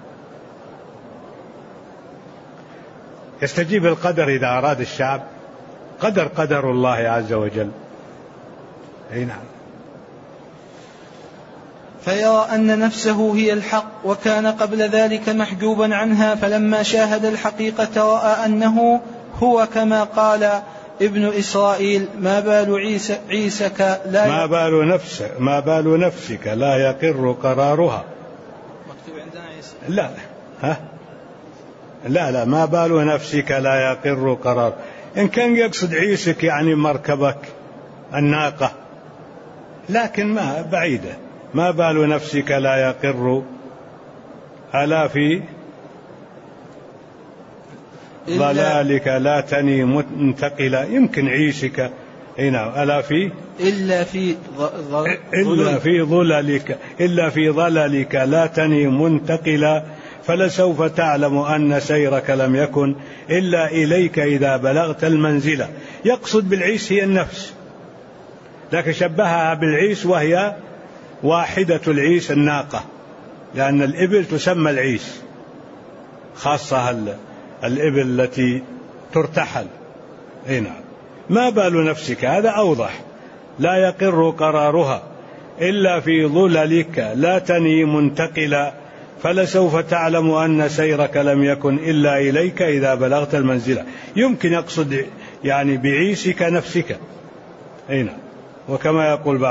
يستجيب القدر إذا أراد الشعب، قدر الله عز وجل. نعم. فيرى أن نفسه هي الحق، وكان قبل ذلك محجوبا عنها، فلما شاهد الحقيقة رأى أنه هو كما قال ابن إسرائيل: ما بال نفسك لا يقر قرارها. مكتوب عندنا عيسى. لا ما بال نفسك لا يقر قرار. إن كان يقصد عيسك يعني مركبك الناقة، لكن ما بعيدة. ما بال نفسك لا يقر، ألا في ضلالك لا تني منتقلا. يمكن عيسك هنا ألا في إلا في ضلالك لا تني منتقلا، فلسوف تعلم أن سيرك لم يكن إلا إليك إذا بلغت المنزلة. يقصد بالعيس هي النفس، لكن شبهها بالعيس وهي واحدة العيس الناقة، لأن الإبل تسمى العيس، خاصة الإبل التي ترتحل. نعم. ما بال نفسك هذا أوضح. لا يقر قرارها إلا في ظللك لا تني منتقلا، فلسوف تعلم أن سيرك لم يكن إلا إليك إذا بلغت المنزلة. يمكن يقصد يعني بعيسك نفسك. أين وكما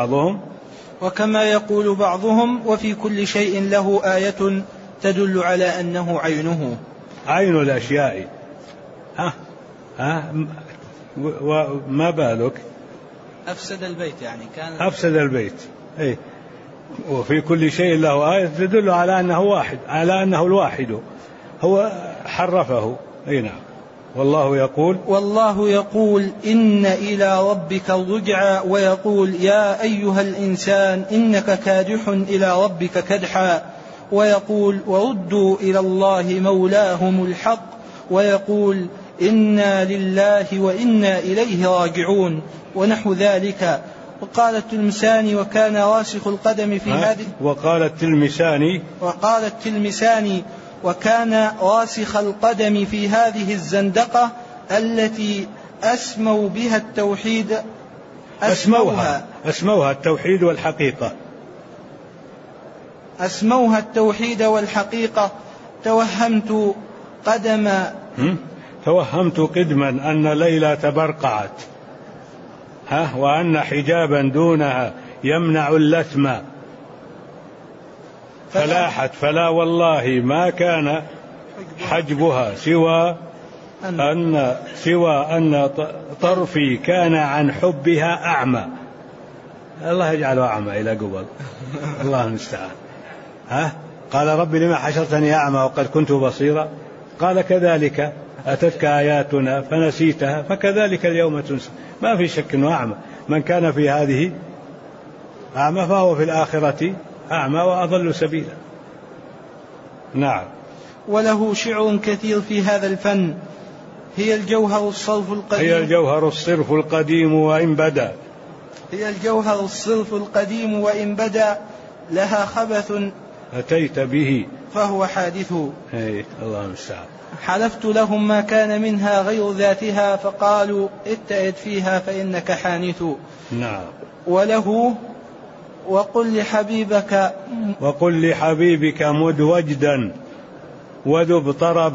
يقول بعضهم وفي كل شيء له آية تدل على أنه عين الأشياء. وما بالك أفسد البيت، يعني كان أفسد البيت. أي وفي كل شيء له آية تدل على أنه واحد، على أنه الواحد، هو حرفه. أي نعم. والله يقول إن إلى ربك الرجعى، ويقول يا أيها الإنسان إنك كادح إلى ربك كدحا، ويقول وردوا إلى الله مولاهم الحق، ويقول إنا لله وإنا إليه راجعون، ونحو ذلك. وقال التلمساني وكان راسخ القدم في هذه وقال التلمساني وكان راسخ القدم في هذه الزندقة التي أسموا بها التوحيد أسموها التوحيد والحقيقة. توهمت قدما أن ليلى تبرقعت وأن حجابا دونها يمنع اللثم فلاحت، فلا والله ما كان حجبها سوى أن طرفي كان عن حبها أعمى. الله يجعله أعمى إلى قبل. الله المستعان. قال رب لما حشرتني أعمى وقد كنت بصيرا؟ قال كذلك أتتك آياتنا فنسيتها فكذلك اليوم تنسى. ما في شك أنه أعمى. من كان في هذه أعمى فهو في الآخرة أعمى وأضل سبيلا. نعم. وله شعر كثير في هذا الفن. هي الجوهر الصرف القديم وإن بدا لها خبث أتيت به فهو حادث. الله المستعان. حلفت لهم ما كان منها غير ذاتها فقالوا اتئد فيها فإنك حانث. نعم. وله وقل لحبيبك مت وجدا وذب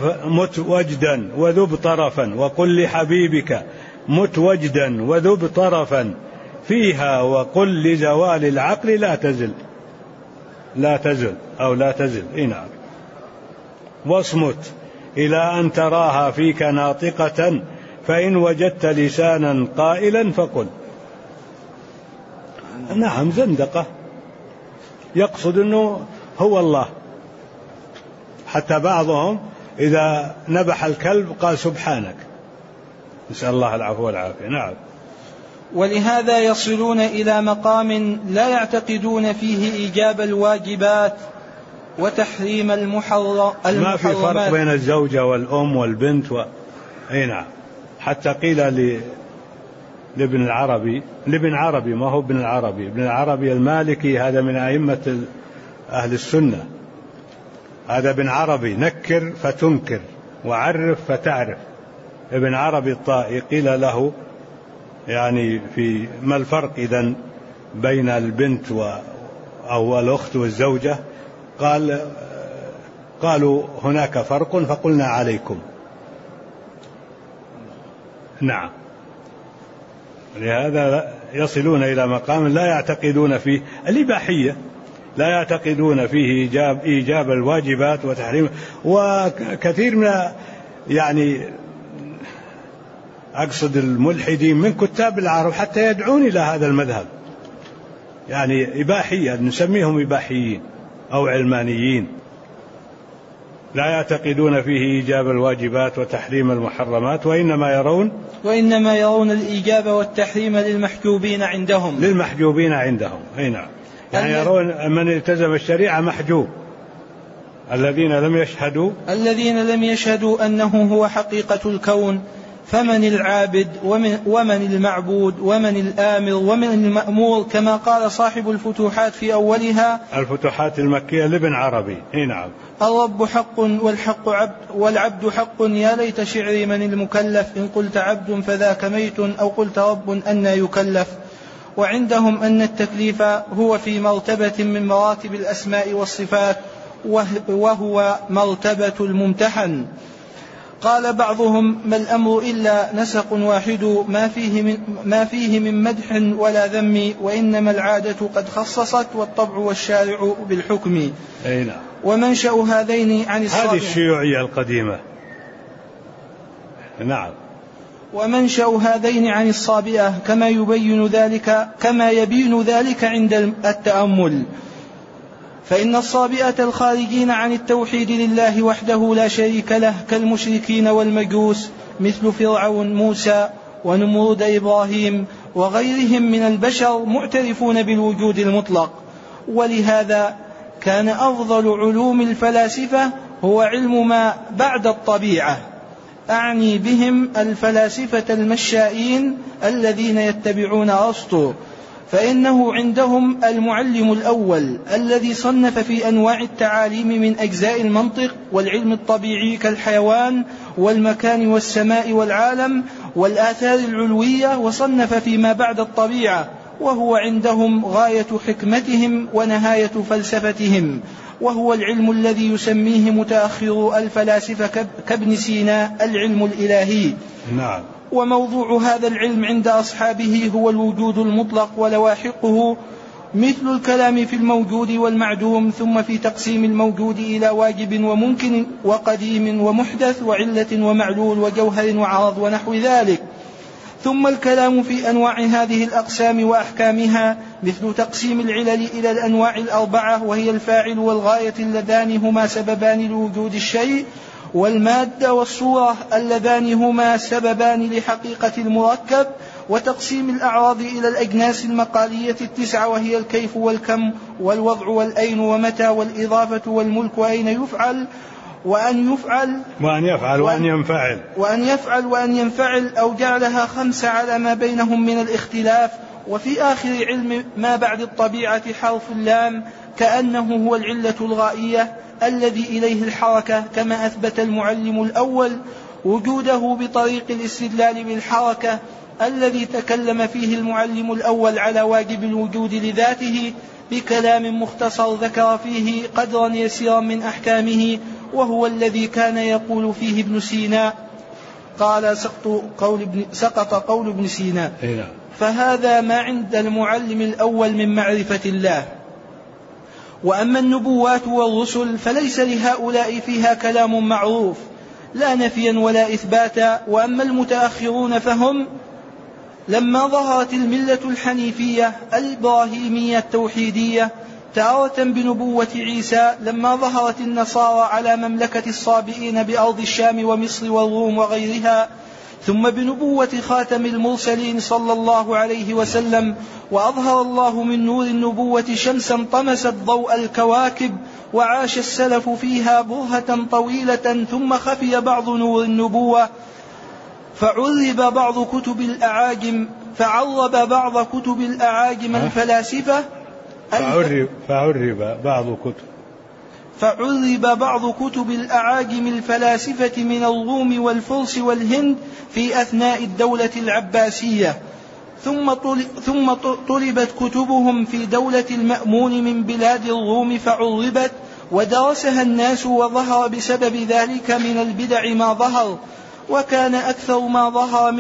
طرفا وقل لحبيبك مت وجدا وذب طرفا فيها وقل لزوال العقل لا تزل. نعم. واصمت إلى أن تراها فيك ناطقة فإن وجدت لسانا قائلا فقل. نعم. زندقة يقصد أنه هو الله. حتى بعضهم إذا نبح الكلب قال سبحانك، نسأل الله العفو والعافية. نعم. ولهذا يصلون إلى مقام لا يعتقدون فيه إيجاب الواجبات وتحريم المحرمات. ما في فرق بين الزوجة والأم والبنت نعم. حتى قيل لابن عربي ما هو ابن العربي المالكي، هذا من أئمة أهل السنة. هذا ابن عربي نكر فتنكر وعرف فتعرف. ابن عربي الطائي قيل له يعني في ما الفرق إذن بين البنت أو الأخت والزوجة؟ قالوا هناك فرق فقلنا عليكم. نعم. لهذا يصلون إلى مقام لا يعتقدون فيه الإباحية، لا يعتقدون فيه إيجاب الواجبات وتحريم. وكثير من يعني أقصد الملحدين من كتاب العرب حتى يدعون إلى هذا المذهب، يعني إباحية، نسميهم إباحيين أو علمانيين، لا يعتقدون فيه إيجاب الواجبات وتحريم المحرمات، وإنما يرون الإيجاب والتحريم للمحجوبين عندهم. أي نعم. يعني يرون من التزم الشريعة محجوب، الذين لم يشهدوا أنه هو حقيقة الكون، فمن العابد ومن المعبود ومن الآمر ومن المأمور، كما قال صاحب الفتوحات في أولها، الفتوحات المكية لابن عربي. نعم. الرب حق والعبد حق، يا ليت شعري من المكلف، إن قلت عبد فذاك ميت أو قلت رب أن يكلف. وعندهم أن التكليف هو في مرتبة من مراتب الأسماء والصفات، وهو مرتبة الممتحن. قال بعضهم: ما الأمر إلا نسق واحد ما فيه من مدح ولا ذم، وإنما العادة قد خصصت والطبع والشارع بالحكم. ومنشأ هذين عن الصابئة، هذه الشيوعية القديمة. نعم. ومنشأ هذين عن الصابئة كما يبين ذلك عند التأمل. فإن الصابئة الخارجين عن التوحيد لله وحده لا شريك له كالمشركين والمجوس مثل فرعون موسى ونمرود إبراهيم وغيرهم من البشر معترفون بالوجود المطلق. ولهذا كان أفضل علوم الفلاسفة هو علم ما بعد الطبيعة، أعني بهم الفلاسفة المشائين الذين يتبعون أرسطو، فإنه عندهم المعلم الأول الذي صنف في أنواع التعاليم من أجزاء المنطق والعلم الطبيعي كالحيوان والمكان والسماء والعالم والآثار العلوية، وصنف فيما بعد الطبيعة، وهو عندهم غاية حكمتهم ونهاية فلسفتهم، وهو العلم الذي يسميه متأخر الفلاسفة كابن سينا العلم الإلهي. نعم. وموضوع هذا العلم عند أصحابه هو الوجود المطلق ولواحقه، مثل الكلام في الموجود والمعدوم، ثم في تقسيم الموجود إلى واجب وممكن وقديم ومحدث وعلة ومعلول وجوهر وعرض ونحو ذلك، ثم الكلام في أنواع هذه الأقسام وأحكامها، مثل تقسيم العلل إلى الأنواع الأربعة، وهي الفاعل والغاية اللذان هما سببان لوجود الشيء، والمادة والصورة اللذان هما سببان لحقيقة المركب، وتقسيم الأعراض إلى الأجناس المقالية 9، وهي الكيف والكم والوضع والأين ومتى والإضافة والملك وأين يفعل وأن يفعل أو جعلها 5 على ما بينهم من الاختلاف. وفي آخر علم ما بعد الطبيعة حرف اللام، كأنه هو العلة الغائية الذي إليه الحركة، كما أثبت المعلم الأول وجوده بطريق الاستدلال بالحركة الذي تكلم فيه المعلم الأول على واجب الوجود لذاته بكلام مختصر ذكر فيه قدرا يسيرا من أحكامه، وهو الذي كان يقول فيه ابن سينا. قال: سقط قول ابن سينا. فهذا ما عند المعلم الأول من معرفة الله. وأما النبوات والرسل فليس لهؤلاء فيها كلام معروف لا نفيا ولا إثباتا. وأما المتأخرون فهم لما ظهرت الملة الحنيفية الإبراهيمية التوحيدية تارة بنبوة عيسى، لما ظهرت النصارى على مملكة الصابئين بأرض الشام ومصر والروم وغيرها، ثم بنبوة خاتم المرسلين صلى الله عليه وسلم، وأظهر الله من نور النبوة شمسا طمست ضوء الكواكب، وعاش السلف فيها برهة طويلة، ثم خفي بعض نور النبوة فعرب بعض كتب الأعاجم الفلاسفة فعرب بعض كتب الأعاجم الفلاسفة من الروم والفرس والهند في أثناء الدولة العباسية، ثم طلبت كتبهم في دولة المأمون من بلاد الروم فعربت ودرسها الناس، وظهر بسبب ذلك من البدع ما ظهر، وكان أكثر ما ظهر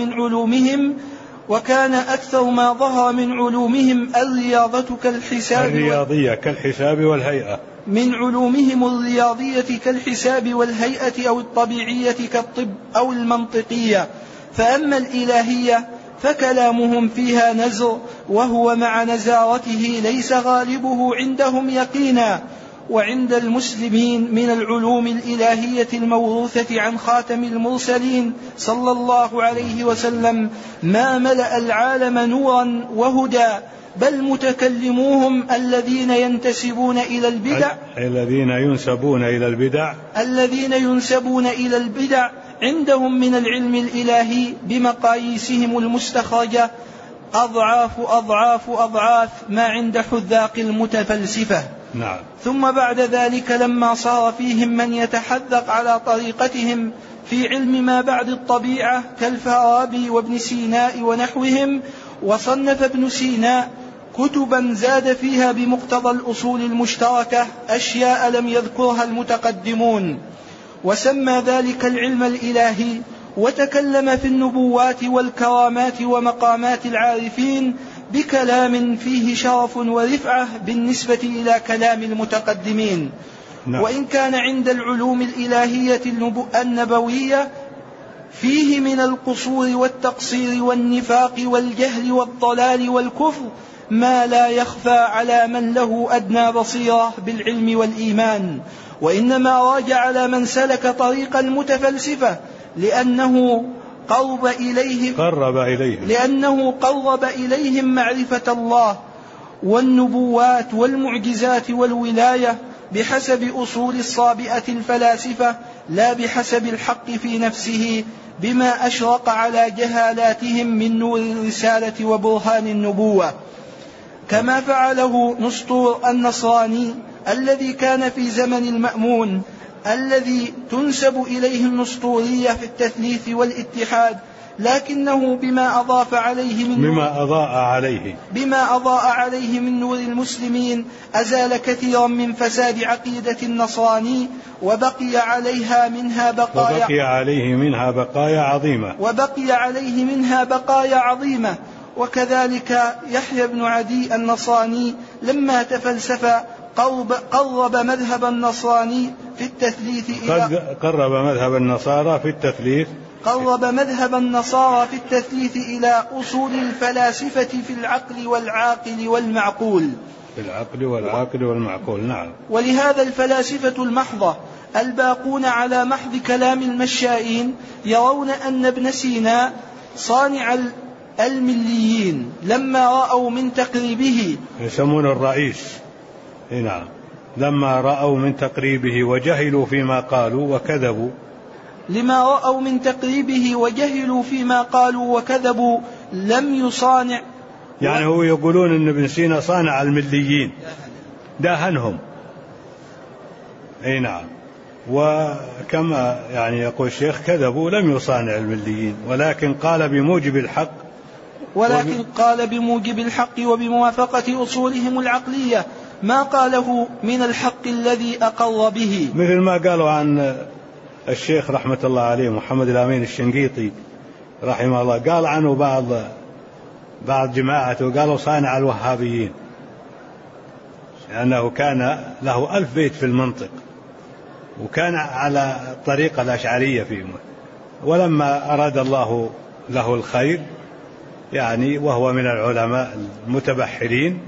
من علومهم الرياضة كالحساب والهيئة، من علومهم الرياضية كالحساب والهيئة أو الطبيعية كالطب أو المنطقية. فأما الإلهية فكلامهم فيها نزر، وهو مع نزارته ليس غالبه عندهم يقينا. وعند المسلمين من العلوم الإلهية الموروثة عن خاتم المرسلين صلى الله عليه وسلم ما ملأ العالم نورا وهدى، بل متكلموهم الذين ينسبون إلى البدع عندهم من العلم الإلهي بمقاييسهم المستخرجة أضعاف ما عند حذاق المتفلسفة. نعم. ثم بعد ذلك لما صار فيهم من يتحذق على طريقتهم في علم ما بعد الطبيعة كالفارابي وابن سيناء ونحوهم، وصنف ابن سيناء كتبا زاد فيها بمقتضى الأصول المشتركة أشياء لم يذكرها المتقدمون، وسمى ذلك العلم الإلهي، وتكلم في النبوات والكرامات ومقامات العارفين بكلام فيه شرف ورفعة بالنسبة إلى كلام المتقدمين. وإن كان عند العلوم الإلهية النبوية فيه من القصور والتقصير والنفاق والجهل والضلال والكفر ما لا يخفى على من له أدنى بصيرة بالعلم والإيمان، وإنما راجع على من سلك طريق المتفلسفة لأنه قرب إليهم معرفة الله والنبوات والمعجزات والولاية بحسب أصول الصابئة الفلاسفة لا بحسب الحق في نفسه، بما أشرق على جهالاتهم من نور الرسالة وبرهان النبوة، كما فعله نسطور النصراني الذي كان في زمن المأمون، الذي تنسب إليه النسطورية في التثليث والاتحاد، لكنه بما أضاء عليه من نور المسلمين أزال كثيرا من فساد عقيدة النصراني، وبقي عليه منها بقايا عظيمة. وكذلك يحيى بن عدي النصراني لما تفلسف قرب مذهب النصراني في التثليث إلى أصول الفلاسفة في العقل والعاقل. نعم. ولهذا الفلاسفة المحضة الباقون على محض كلام المشائين يرون أن ابن سينا صانع المليين لما رأوا من تقريبه، يسمون الرئيس، نعم، لما رأوا من تقريبه وجهلوا فيما قالوا وكذبوا، لم يصانع، يعني هو يقولون أن ابن سينا صانع المليين، داهنهم. نعم. وكما يعني يقول الشيخ كذبوا، لم يصانع المليين، ولكن قال بموجب الحق وبموافقة أصولهم العقلية ما قاله من الحق الذي أقر به، مثل ما قالوا عن الشيخ رحمة الله عليه محمد الأمين الشنقيطي رحمه الله، قال عنه بعض جماعته قالوا صانع الوهابيين، لأنه كان له 1000 بيت في المنطق، وكان على الطريقة الأشعرية فيهم، ولما أراد الله له الخير يعني وهو من العلماء المتبحرين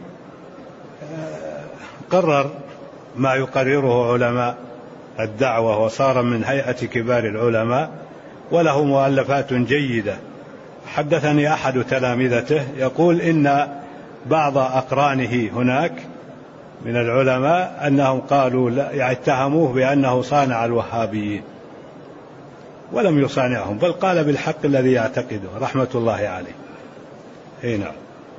قرر ما يقرره علماء الدعوة، وصار من هيئة كبار العلماء، وله مؤلفات جيدة. حدثني أحد تلامذته يقول إن بعض أقرانه هناك من العلماء أنهم قالوا اتهموه بأنه صانع الوهابيين، ولم يصانعهم، بل قال بالحق الذي يعتقده رحمة الله عليه. نعم.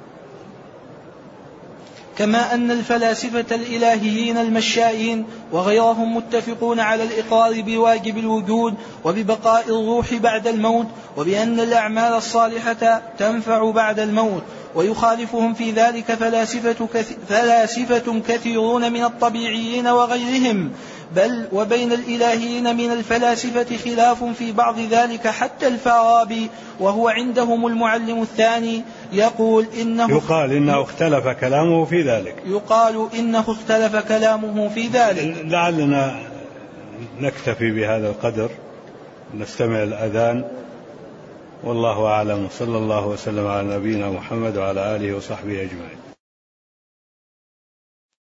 كما أن الفلاسفة الإلهيين المشائين وغيرهم متفقون على الإقرار بواجب الوجود وببقاء الروح بعد الموت، وبأن الأعمال الصالحة تنفع بعد الموت، ويخالفهم في ذلك فلاسفة كثيرون من الطبيعيين وغيرهم، بل وبين الإلهيين من الفلاسفة خلاف في بعض ذلك، حتى الفارابي وهو عندهم المعلم الثاني يقال إنه اختلف كلامه في ذلك. لعلنا نكتفي بهذا القدر، نستمع الأذان، والله أعلم. صلى الله وسلم على نبينا محمد وعلى آله وصحبه أجمعين.